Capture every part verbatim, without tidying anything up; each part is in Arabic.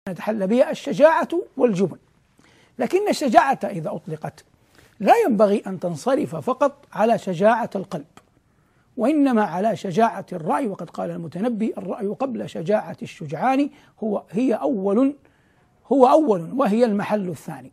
يتحلى بها الشجاعة والجبن. لكن الشجاعة إذا أطلقت لا ينبغي أن تنصرف فقط على شجاعة القلب، وإنما على شجاعة الرأي. وقد قال المتنبي: الرأي قبل شجاعة الشجعان هو هي أول هو أول وهي المحل الثاني.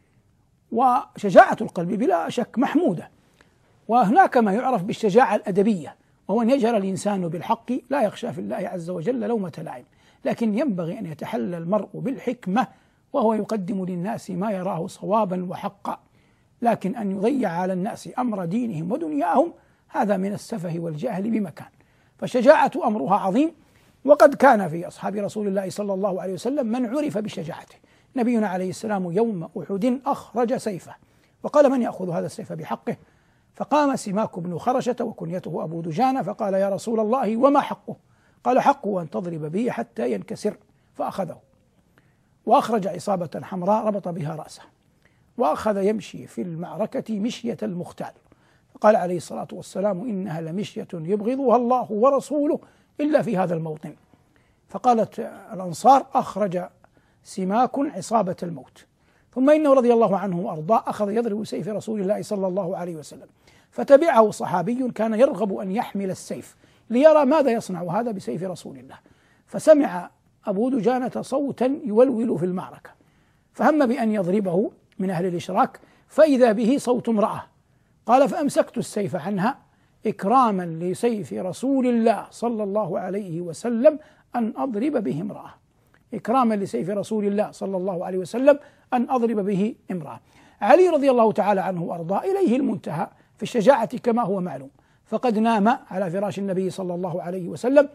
وشجاعة القلب بلا شك محمودة. وهناك ما يعرف بالشجاعة الأدبية، وهو أن يجهر الإنسان بالحق لا يخشى في الله عز وجل لومة لائم، لكن ينبغي أن يتحلى المرء بالحكمة، وهو يقدم للناس ما يراه صوابا وحقا. لكن أن يضيع على الناس أمر دينهم ودنياهم هذا من السفه والجهل بمكان. فالشجاعة أمرها عظيم، وقد كان في أصحاب رسول الله صلى الله عليه وسلم من عرف بشجاعته. نبينا عليه السلام يوم أحد أخرج سيفه وقال: من يأخذ هذا السيف بحقه؟ فقام سماك بن خرشة وكنيته أبو دجانة فقال: يا رسول الله وما حقه؟ قال: حقه أن تضرب به حتى ينكسر. فأخذه وأخرج عصابة حمراء ربط بها رأسه، وأخذ يمشي في المعركة مشية المختال. قال عليه الصلاة والسلام: إنها لمشية يبغضها الله ورسوله إلا في هذا الموطن. فقالت الأنصار: أخرج سماك عصابة الموت. ثم إنه رضي الله عنه وأرضاه أخذ يضرب سيف رسول الله صلى الله عليه وسلم، فتبعه صحابي كان يرغب أن يحمل السيف ليرى ماذا يصنع هذا بسيف رسول الله. فسمع أبو دجانة صوتا يولول في المعركة، فهم بأن يضربه من أهل الإشراك، فإذا به صوت امرأة. قال: فأمسكت السيف عنها إكراما لسيف رسول الله صلى الله عليه وسلم أن أضرب به امرأة، إكراما لسيف رسول الله صلى الله عليه وسلم أن أضرب به امرأة. علي رضي الله تعالى عنه وأرضاه إليه المنتهى في الشجاعة كما هو معلوم، فقد نام على فراش النبي صلى الله عليه وسلم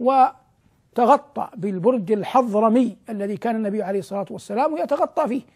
وتغطى بالبرج الحضرمي الذي كان النبي عليه الصلاة والسلام يتغطى فيه.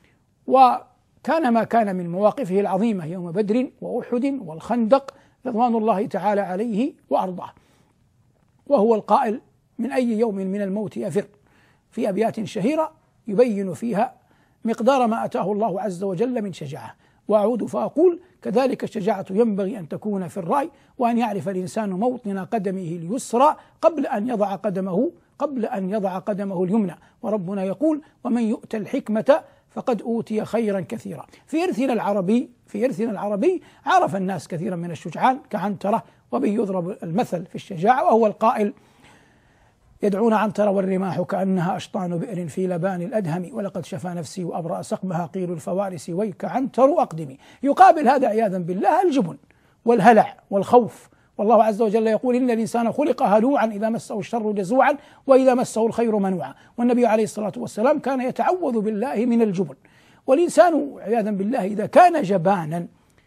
وكان ما كان من مواقفه العظيمة يوم بدر وأحد والخندق رضوان الله تعالى عليه وأرضاه، وهو القائل: من أي يوم من الموت أفر، في أبيات شهيرة يبين فيها مقدار ما أتاه الله عز وجل من شجاعة. وأعود فأقول: كذلك الشجاعة ينبغي أن تكون في الرأي، وأن يعرف الإنسان موطن قدمه اليسرى قبل أن يضع قدمه قبل أن يضع قدمه اليمنى. وربنا يقول: ومن يؤت الحكمة فقد أوتي خيرا كثيرا. في إرثنا العربي في إرثنا العربي عرف الناس كثيرا من الشجعان كعنترة، وبه يضرب المثل في الشجاعة، وهو القائل: يدعون عنترة والرماح كأنها أشطان بئر في لبان الأدهم، ولقد شفى نفسي وأبرأ سقمها قيل الفوارس ويك عنتر أقدمي. يقابل هذا عياذا بالله الجبن والهلع والخوف. والله عز وجل يقول: إن الإنسان خلق هلوعا إذا مسه الشر جزوعا وإذا مسه الخير منوعا. والنبي عليه الصلاة والسلام كان يتعوذ بالله من الجبن. والإنسان عياذا بالله إذا كان جبانا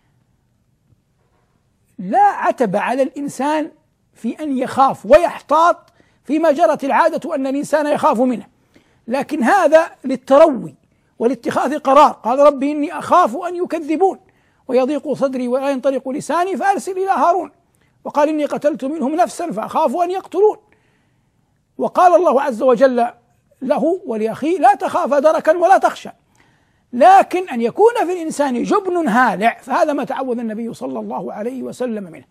لا عتب على الإنسان في أن يخاف ويحتاط فيما جرت العادة أن الإنسان يخاف منه، لكن هذا للتروي ولاتخاذ قرار. قال: ربي إني أخاف أن يكذبون ويضيق صدري ولا ينطلق لساني فأرسل إلى هارون. وقال: إني قتلت منهم نفسا فأخاف أن يقتلون. وقال الله عز وجل له ولأخيه: لا تخاف دركا ولا تخشى. لكن أن يكون في الإنسان جبن هالع فهذا ما تعوذ النبي صلى الله عليه وسلم منه.